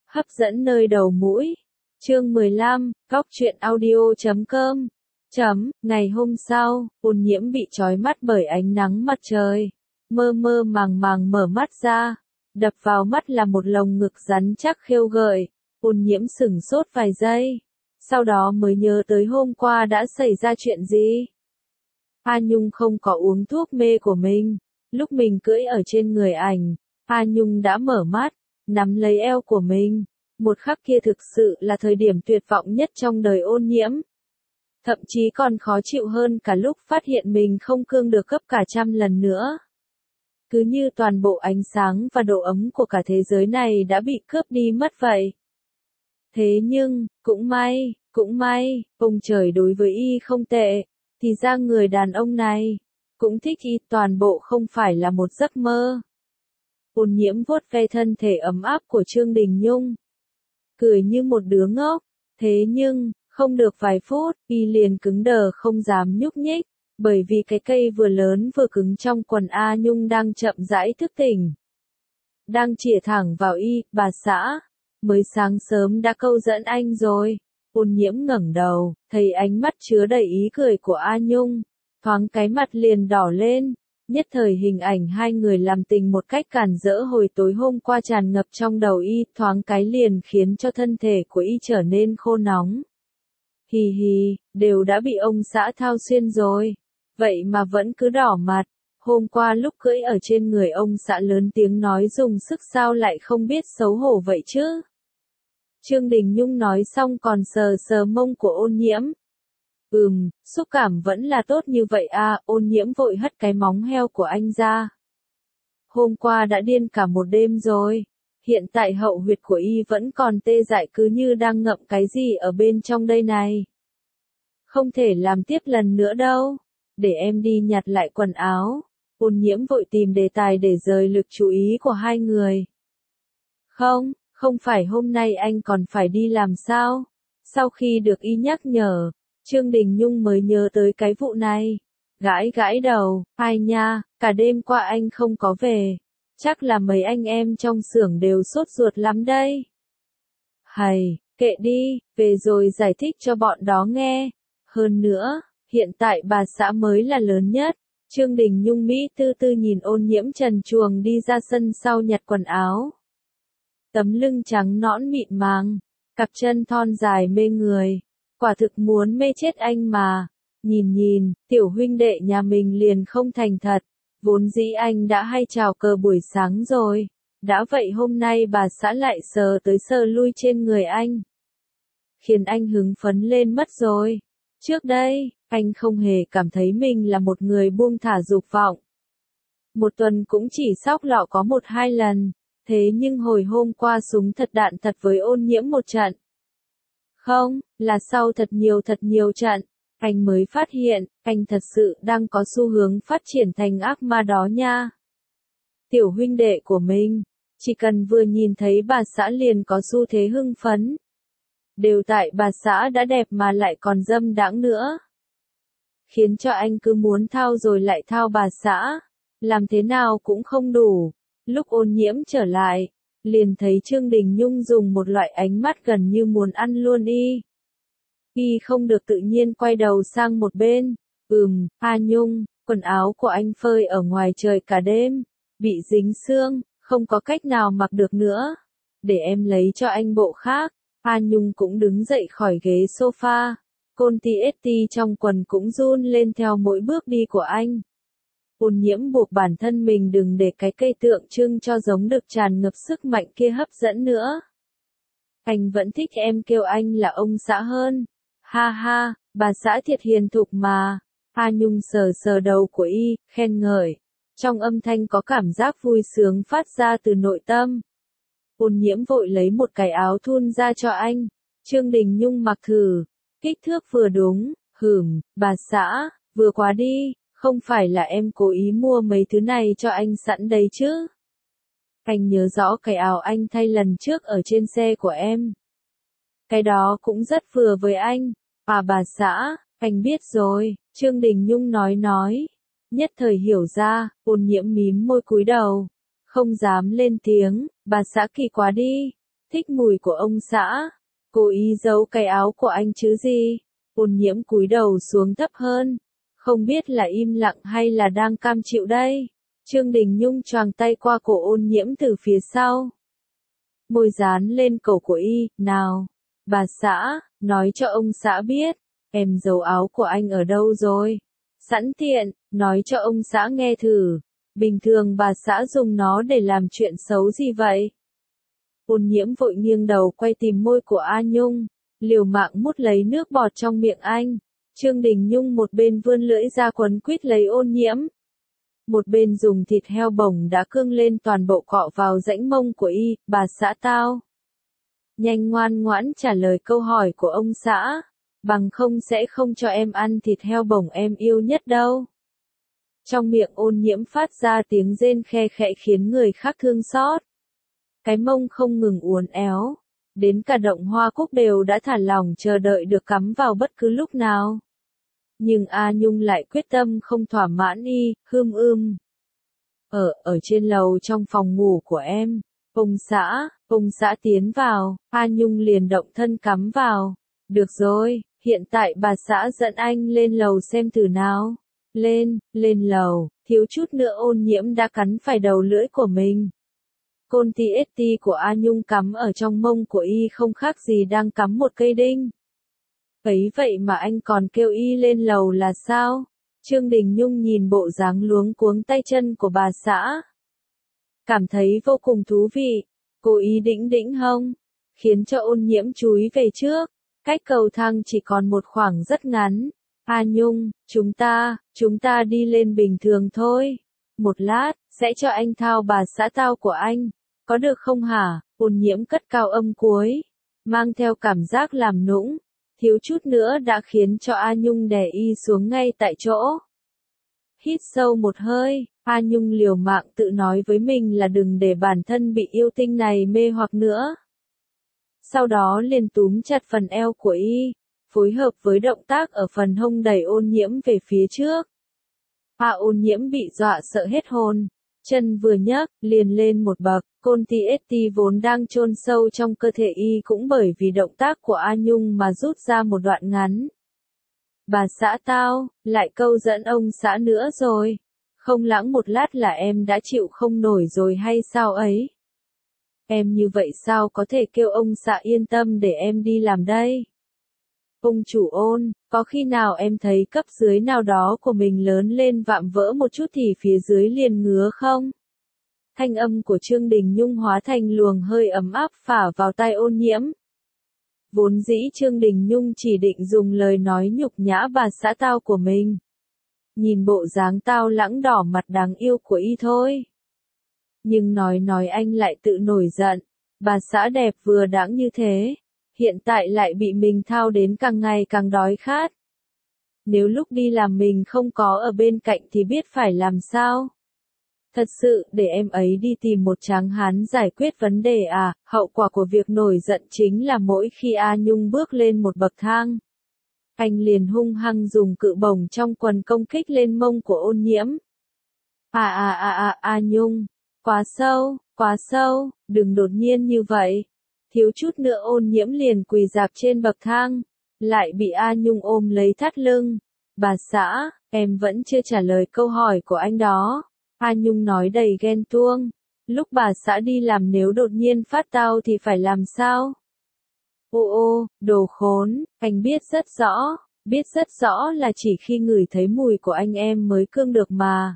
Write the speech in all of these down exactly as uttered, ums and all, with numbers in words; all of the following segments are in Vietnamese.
Hấp dẫn nơi đầu mũi. Chương mười lăm, Góc truyện audio chấm com. Chấm, ngày hôm sau, Ôn Nhiễm bị trói mắt bởi ánh nắng mặt trời. Mơ mơ màng màng mở mắt ra. Đập vào mắt là một lồng ngực rắn chắc khêu gợi. Ôn Nhiễm sửng sốt vài giây. Sau đó mới nhớ tới hôm qua đã xảy ra chuyện gì. A Nhung không có uống thuốc mê của mình. Lúc mình cưỡi ở trên người ảnh, A Nhung đã mở mắt, nắm lấy eo của mình. Một khắc kia thực sự là thời điểm tuyệt vọng nhất trong đời Ôn Nhiễm. Thậm chí còn khó chịu hơn cả lúc phát hiện mình không cương được gấp cả trăm lần nữa. Cứ như toàn bộ ánh sáng và độ ấm của cả thế giới này đã bị cướp đi mất vậy. Thế nhưng, cũng may, cũng may, ông trời đối với y không tệ, thì ra người đàn ông này cũng thích y, toàn bộ không phải là một giấc mơ. Ôn Nhiễm vuốt ve thân thể ấm áp của Trương Đình Nhung, cười như một đứa ngốc. Thế nhưng, không được vài phút, y liền cứng đờ không dám nhúc nhích, bởi vì cái cây vừa lớn vừa cứng trong quần A Nhung đang chậm rãi thức tỉnh. Đang chĩa thẳng vào y, bà xã, mới sáng sớm đã câu dẫn anh rồi. Ôn Nhiễm ngẩng đầu, thấy ánh mắt chứa đầy ý cười của A Nhung, thoáng cái mặt liền đỏ lên. Nhất thời hình ảnh hai người làm tình một cách cản rỡ hồi tối hôm qua tràn ngập trong đầu y, thoáng cái liền khiến cho thân thể của y trở nên khô nóng. Hì hì, đều đã bị ông xã thao xuyên rồi, vậy mà vẫn cứ đỏ mặt. Hôm qua lúc cưỡi ở trên người ông xã lớn tiếng nói dùng sức sao lại không biết xấu hổ vậy chứ. Trương Đình Nhung nói xong còn sờ sờ mông của Ôn Nhiễm. Ừm, xúc cảm vẫn là tốt như vậy à. Ôn Nhiễm vội hất cái móng heo của anh ra. Hôm qua đã điên cả một đêm rồi. Hiện tại hậu huyệt của y vẫn còn tê dại cứ như đang ngậm cái gì ở bên trong đây này. Không thể làm tiếp lần nữa đâu. Để em đi nhặt lại quần áo. Ôn Nhiễm vội tìm đề tài để rời lực chú ý của hai người. Không, không phải hôm nay anh còn phải đi làm sao? Sau khi được y nhắc nhở, Trương Đình Nhung mới nhớ tới cái vụ này. Gãi gãi đầu, ai nha, cả đêm qua anh không có về. Chắc là mấy anh em trong xưởng đều sốt ruột lắm đây. Hầy, kệ đi, về rồi giải thích cho bọn đó nghe. Hơn nữa, hiện tại bà xã mới là lớn nhất. Trương Đình Nhung Mỹ tư tư nhìn Ôn Nhiễm trần truồng đi ra sân sau nhặt quần áo. Tấm lưng trắng nõn mịn màng, cặp chân thon dài mê người. Quả thực muốn mê chết anh mà. Nhìn nhìn, tiểu huynh đệ nhà mình liền không thành thật. Vốn dĩ anh đã hay chào cờ buổi sáng rồi. Đã vậy hôm nay bà xã lại sờ tới sờ lui trên người anh. Khiến anh hứng phấn lên mất rồi. Trước đây, anh không hề cảm thấy mình là một người buông thả dục vọng. Một tuần cũng chỉ xóc lọ có một hai lần. Thế nhưng hồi hôm qua súng thật đạn thật với Ôn Nhiễm một trận. Không, là sau thật nhiều thật nhiều trận, anh mới phát hiện, anh thật sự đang có xu hướng phát triển thành ác ma đó nha. Tiểu huynh đệ của mình, chỉ cần vừa nhìn thấy bà xã liền có xu thế hưng phấn. Đều tại bà xã đã đẹp mà lại còn dâm đãng nữa. Khiến cho anh cứ muốn thao rồi lại thao bà xã. Làm thế nào cũng không đủ. Lúc Ôn Nhiễm trở lại, liền thấy Trương Đình Nhung dùng một loại ánh mắt gần như muốn ăn luôn y. Y không được tự nhiên quay đầu sang một bên. Ừm, A Nhung, quần áo của anh phơi ở ngoài trời cả đêm, bị dính sương, không có cách nào mặc được nữa. Để em lấy cho anh bộ khác. A Nhung cũng đứng dậy khỏi ghế sofa. Côn ti ét ti trong quần cũng run lên theo mỗi bước đi của anh. Ôn Nhiễm buộc bản thân mình đừng để cái cây tượng trưng cho giống được tràn ngập sức mạnh kia hấp dẫn nữa. Anh vẫn thích em kêu anh là ông xã hơn. Ha ha, bà xã thiệt hiền thục mà. A Nhung sờ sờ đầu của y, khen ngợi. Trong âm thanh có cảm giác vui sướng phát ra từ nội tâm. Ôn Nhiễm vội lấy một cái áo thun ra cho anh. Trương Đình Nhung mặc thử. Kích thước vừa đúng, hửm, bà xã, vừa quá đi. Không phải là em cố ý mua mấy thứ này cho anh sẵn đấy chứ. Anh nhớ rõ cái áo anh thay lần trước ở trên xe của em. Cái đó cũng rất vừa với anh. À bà xã, anh biết rồi, Trương Đình Nhung nói nói. Nhất thời hiểu ra, Ôn Nhiễm mím môi cúi đầu. Không dám lên tiếng, bà xã kỳ quá đi. Thích mùi của ông xã. Cố ý giấu cái áo của anh chứ gì. Ôn nhiễm cúi đầu xuống thấp hơn. Không biết là im lặng hay là đang cam chịu đây. Trương Đình Nhung choàng tay qua cổ ôn nhiễm từ phía sau. Môi dán lên cổ của y, nào. Bà xã, nói cho ông xã biết. Em giấu áo của anh ở đâu rồi? Sẵn tiện, nói cho ông xã nghe thử. Bình thường bà xã dùng nó để làm chuyện xấu gì vậy? Ôn nhiễm vội nghiêng đầu quay tìm môi của A Nhung. Liều mạng mút lấy nước bọt trong miệng anh. Trương Đình Nhung một bên vươn lưỡi ra quấn quýt lấy ôn nhiễm. Một bên dùng thịt heo bồng đã cương lên toàn bộ cọ vào rãnh mông của y. Bà xã tao. Nhanh ngoan ngoãn trả lời câu hỏi của ông xã. Bằng không sẽ không cho em ăn thịt heo bồng em yêu nhất đâu. Trong miệng ôn nhiễm phát ra tiếng rên khe khẽ khiến người khác thương xót. Cái mông không ngừng uốn éo. Đến cả động hoa cúc đều đã thả lỏng chờ đợi được cắm vào bất cứ lúc nào. Nhưng A Nhung lại quyết tâm không thỏa mãn y, hươm ưm. Ở, ở trên lầu trong phòng ngủ của em. Ông xã, ông xã tiến vào, A Nhung liền động thân cắm vào. Được rồi, hiện tại bà xã dẫn anh lên lầu xem thử nào. Lên, lên lầu, thiếu chút nữa ôn nhiễm đã cắn phải đầu lưỡi của mình. Côn ti ét ti của A Nhung cắm ở trong mông của y không khác gì đang cắm một cây đinh. Ấy vậy mà anh còn kêu y lên lầu là sao? Trương Đình Nhung nhìn bộ dáng luống cuống tay chân của bà xã. Cảm thấy vô cùng thú vị. Cô ý đĩnh đĩnh hông. Khiến cho ôn nhiễm chúi về trước. Cách cầu thang chỉ còn một khoảng rất ngắn. A Nhung, chúng ta, chúng ta đi lên bình thường thôi. Một lát, sẽ cho anh thao bà xã tao của anh. Có được không hả? Ôn nhiễm cất cao âm cuối. Mang theo cảm giác làm nũng. Thiếu chút nữa đã khiến cho A Nhung đè y xuống ngay tại chỗ. Hít sâu một hơi, A Nhung liều mạng tự nói với mình là đừng để bản thân bị yêu tinh này mê hoặc nữa. Sau đó liền túm chặt phần eo của y, phối hợp với động tác ở phần hông đẩy ôn nhiễm về phía trước. A ôn nhiễm bị dọa sợ hết hồn. Chân vừa nhấc, liền lên một bậc, côn ti ét ti vốn đang chôn sâu trong cơ thể y cũng bởi vì động tác của A Nhung mà rút ra một đoạn ngắn. Bà xã tao, lại câu dẫn ông xã nữa rồi. Không lãng một lát là em đã chịu không nổi rồi hay sao ấy? Em như vậy sao có thể kêu ông xã yên tâm để em đi làm đây? Ông chủ ôn, có khi nào em thấy cấp dưới nào đó của mình lớn lên vạm vỡ một chút thì phía dưới liền ngứa không? Thanh âm của Trương Đình Nhung hóa thành luồng hơi ấm áp phả vào tai ôn nhiễm. Vốn dĩ Trương Đình Nhung chỉ định dùng lời nói nhục nhã bà xã tao của mình. Nhìn bộ dáng tao lãng đỏ mặt đáng yêu của y thôi. Nhưng nói nói anh lại tự nổi giận. Bà xã đẹp vừa đáng như thế. Hiện tại lại bị mình thao đến càng ngày càng đói khát. Nếu lúc đi làm mình không có ở bên cạnh thì biết phải làm sao? Thật sự, để em ấy đi tìm một tráng hán giải quyết vấn đề à, hậu quả của việc nổi giận chính là mỗi khi A Nhung bước lên một bậc thang. Anh liền hung hăng dùng cự bổng trong quần công kích lên mông của ôn nhiễm. À à à à, A Nhung, quá sâu, quá sâu, đừng đột nhiên như vậy. Thiếu chút nữa ôn nhiễm liền quỳ dạp trên bậc thang, lại bị A Nhung ôm lấy thắt lưng. Bà xã, em vẫn chưa trả lời câu hỏi của anh đó. A Nhung nói đầy ghen tuông. Lúc bà xã đi làm nếu đột nhiên phát tao thì phải làm sao? Ô ô, đồ khốn, anh biết rất rõ, biết rất rõ là chỉ khi ngửi thấy mùi của anh em mới cương được mà.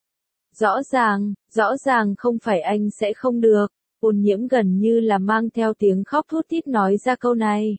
Rõ ràng, rõ ràng không phải anh sẽ không được. Ôn nhiễm gần như là mang theo tiếng khóc thút thít nói ra câu này.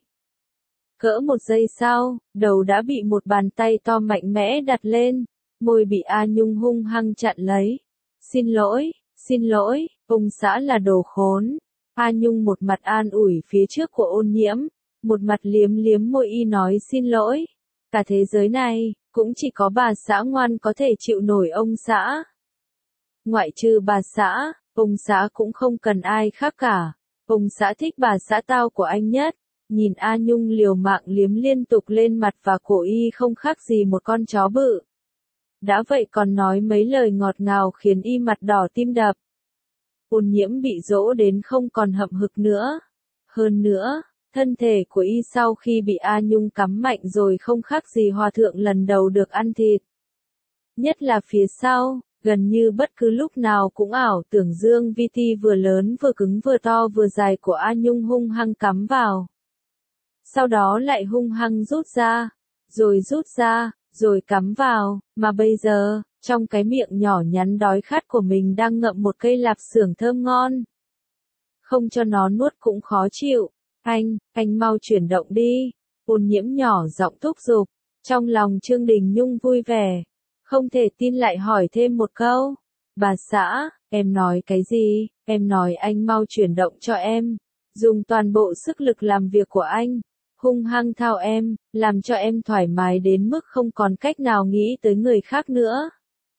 Cỡ một giây sau, đầu đã bị một bàn tay to mạnh mẽ đặt lên, môi bị A Nhung hung hăng chặn lấy. Xin lỗi, xin lỗi, ông xã là đồ khốn. A Nhung một mặt an ủi phía trước của ôn nhiễm, một mặt liếm liếm môi y nói xin lỗi. Cả thế giới này, cũng chỉ có bà xã ngoan có thể chịu nổi ông xã. Ngoại trừ bà xã, ông xã cũng không cần ai khác cả. Ông xã thích bà xã tao của anh nhất. Nhìn A Nhung liều mạng liếm liên tục lên mặt và cổ y không khác gì một con chó bự. Đã vậy còn nói mấy lời ngọt ngào khiến y mặt đỏ tim đập. Ôn nhiễm bị dỗ đến không còn hậm hực nữa. Hơn nữa, thân thể của y sau khi bị A Nhung cắm mạnh rồi không khác gì hòa thượng lần đầu được ăn thịt. Nhất là phía sau, gần như bất cứ lúc nào cũng ảo tưởng dương vi ti vừa lớn vừa cứng vừa to vừa dài của A Nhung hung hăng cắm vào. Sau đó lại hung hăng rút ra, rồi rút ra, rồi cắm vào, mà bây giờ, trong cái miệng nhỏ nhắn đói khát của mình đang ngậm một cây lạp xưởng thơm ngon. Không cho nó nuốt cũng khó chịu. Anh, anh mau chuyển động đi. Ôn Nhiễm nhỏ giọng thúc giục. Trong lòng Trương Đình Nhung vui vẻ. Không thể tin lại hỏi thêm một câu. Bà xã, em nói cái gì? Em nói anh mau chuyển động cho em. Dùng toàn bộ sức lực làm việc của anh. Hung hăng thao em, làm cho em thoải mái đến mức không còn cách nào nghĩ tới người khác nữa.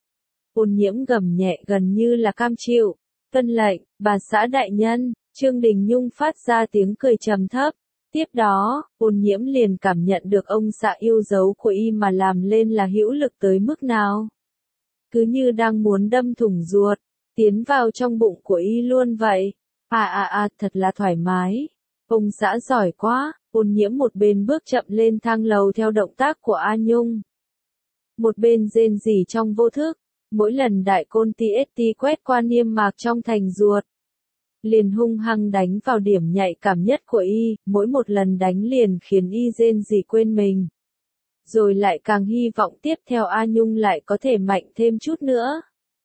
Ôn Nhiễm gầm nhẹ gần như là cam chịu. Tuân lệnh, bà xã đại nhân. Trương Đình Nhung phát ra tiếng cười trầm thấp. Tiếp đó, Ôn Nhiễm liền cảm nhận được ông xã yêu dấu của y mà làm lên là hữu lực tới mức nào. Cứ như đang muốn đâm thủng ruột, tiến vào trong bụng của y luôn vậy. À à à, thật là thoải mái. Ông xã giỏi quá. Ôn Nhiễm một bên bước chậm lên thang lầu theo động tác của A Nhung. Một bên rên rỉ trong vô thức. Mỗi lần đại côn tê ét tê quét qua niêm mạc trong thành ruột, liền hung hăng đánh vào điểm nhạy cảm nhất của y, mỗi một lần đánh liền khiến y rên rỉ quên mình. Rồi lại càng hy vọng tiếp theo A Nhung lại có thể mạnh thêm chút nữa.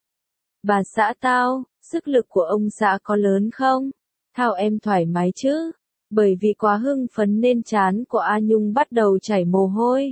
Bà xã tao, sức lực của ông xã có lớn không? Thao em thoải mái chứ? Bởi vì quá hưng phấn nên trán của A Nhung bắt đầu chảy mồ hôi.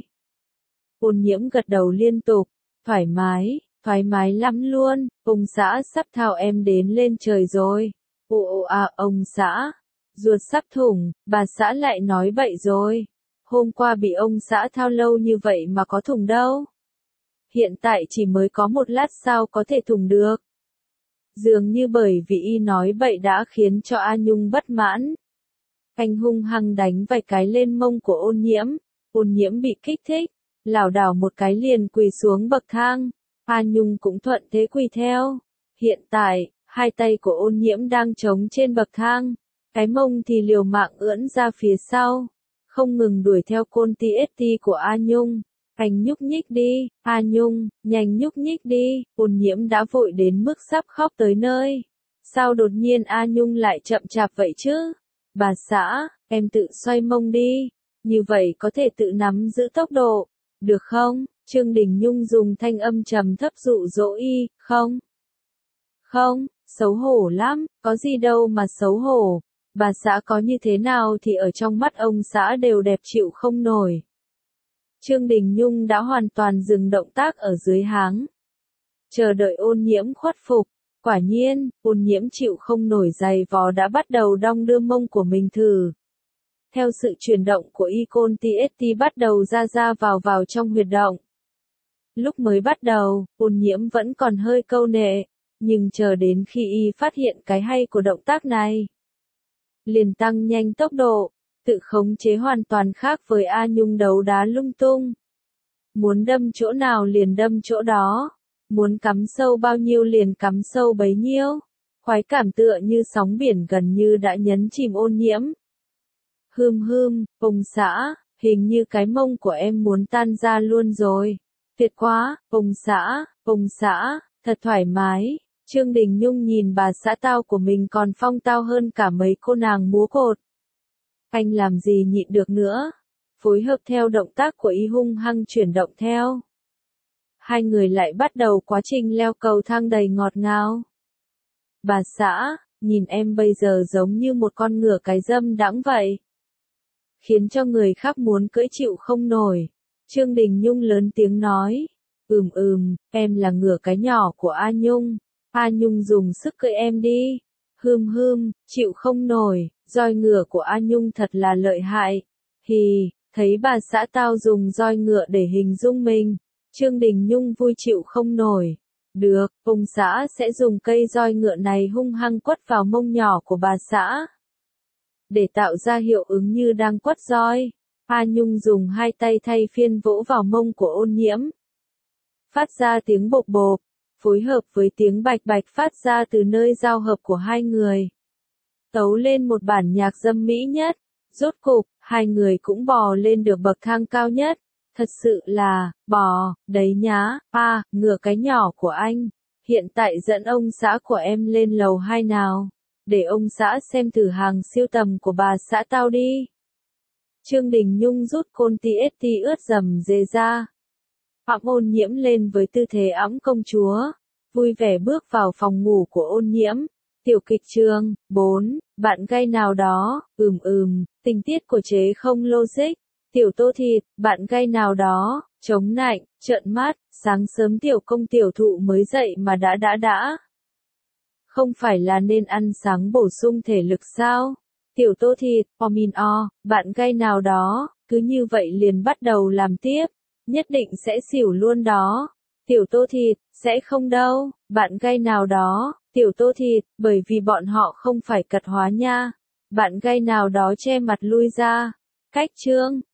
Ôn Nhiễm gật đầu liên tục, thoải mái, thoải mái lắm luôn, ông xã sắp thao em đến lên trời rồi. Ồ ồ à ông xã, ruột sắp thủng, bà xã lại nói bậy rồi. Hôm qua bị ông xã thao lâu như vậy mà có thủng đâu. Hiện tại chỉ mới có một lát sao có thể thủng được. Dường như bởi vì y nói bậy đã khiến cho A Nhung bất mãn. Anh hung hăng đánh vài cái lên mông của Ôn Nhiễm. Ôn Nhiễm bị kích thích, lảo đảo một cái liền quỳ xuống bậc thang. A Nhung cũng thuận thế quỳ theo. Hiện tại, hai tay của Ôn Nhiễm đang trống trên bậc thang. Cái mông thì liều mạng ưỡn ra phía sau. Không ngừng đuổi theo côn tê ét tê của A Nhung. Anh nhúc nhích đi, A Nhung, nhanh nhúc nhích đi. Ôn Nhiễm đã vội đến mức sắp khóc tới nơi. Sao đột nhiên A Nhung lại chậm chạp vậy chứ? Bà xã, em tự xoay mông đi. Như vậy có thể tự nắm giữ tốc độ. Được không? Trương Đình Nhung dùng thanh âm trầm thấp dụ dỗ y, không? Không, xấu hổ lắm, có gì đâu mà xấu hổ. Bà xã có như thế nào thì ở trong mắt ông xã đều đẹp chịu không nổi. Trương Đình Nhung đã hoàn toàn dừng động tác ở dưới háng. Chờ đợi Ôn Nhiễm khuất phục. Quả nhiên, Ôn Nhiễm chịu không nổi giày vò đã bắt đầu đong đưa mông của mình thử. Theo sự chuyển động của y côn tê ét tê bắt đầu ra ra vào vào trong huyệt động. Lúc mới bắt đầu, Ôn Nhiễm vẫn còn hơi câu nệ, nhưng chờ đến khi y phát hiện cái hay của động tác này, liền tăng nhanh tốc độ, tự khống chế hoàn toàn khác với A Nhung đấu đá lung tung. Muốn đâm chỗ nào liền đâm chỗ đó, muốn cắm sâu bao nhiêu liền cắm sâu bấy nhiêu. Khoái cảm tựa như sóng biển gần như đã nhấn chìm Ôn Nhiễm. Hưm hưm, ông xã, hình như cái mông của em muốn tan ra luôn rồi. Tuyệt quá, ông xã, ông xã, thật thoải mái. Trương Đình Nhung nhìn bà xã tao của mình còn phong tao hơn cả mấy cô nàng múa cột. Anh làm gì nhịn được nữa. Phối hợp theo động tác của y hung hăng chuyển động theo. Hai người lại bắt đầu quá trình leo cầu thang đầy ngọt ngào. Bà xã, nhìn em bây giờ giống như một con ngựa cái dâm đãng vậy. Khiến cho người khác muốn cưỡi chịu không nổi. Trương Đình Nhung lớn tiếng nói. Ừm ừm, em là ngựa cái nhỏ của A Nhung. A Nhung dùng sức cưỡi em đi. Hưm hưm, chịu không nổi, roi ngựa của A Nhung thật là lợi hại. Hì, thấy bà xã tao dùng roi ngựa để hình dung mình. Trương Đình Nhung vui chịu không nổi. Được, ông xã sẽ dùng cây roi ngựa này hung hăng quất vào mông nhỏ của bà xã. Để tạo ra hiệu ứng như đang quất roi, A Nhung dùng hai tay thay phiên vỗ vào mông của Ôn Nhiễm. Phát ra tiếng bộp bộp, phối hợp với tiếng bạch bạch phát ra từ nơi giao hợp của hai người. tấu lên một bản nhạc dâm mỹ nhất. Rốt cục, hai người cũng bò lên được bậc thang cao nhất. Thật sự là, bò, đấy nhá, à, ngửa cái nhỏ của anh. Hiện tại dẫn ông xã của em lên lầu hai nào. Để ông xã xem thử hàng siêu tầm của bà xã tao đi. Trương Đình Nhung rút côn ti ét ti ướt dầm dề ra. Phạm Ôn Nhiễm lên với tư thế ẵm công chúa. Vui vẻ bước vào phòng ngủ của Ôn Nhiễm. Tiểu kịch chương bốn, bạn gay nào đó, ừm ừm, tình tiết của chế không logic. Tiểu Tô Thịt, bạn gay nào đó, chống nạnh, trợn mắt, sáng sớm tiểu công tiểu thụ mới dậy mà đã đã đã. Không phải là nên ăn sáng bổ sung thể lực sao? Tiểu Tô Thịt, omin o, bạn gay nào đó, cứ như vậy liền bắt đầu làm tiếp, nhất định sẽ xỉu luôn đó. Tiểu Tô Thịt, sẽ không đâu, bạn gay nào đó, Tiểu Tô Thịt, bởi vì bọn họ không phải cật hóa nha. Bạn gay nào đó che mặt lui ra. Cách chương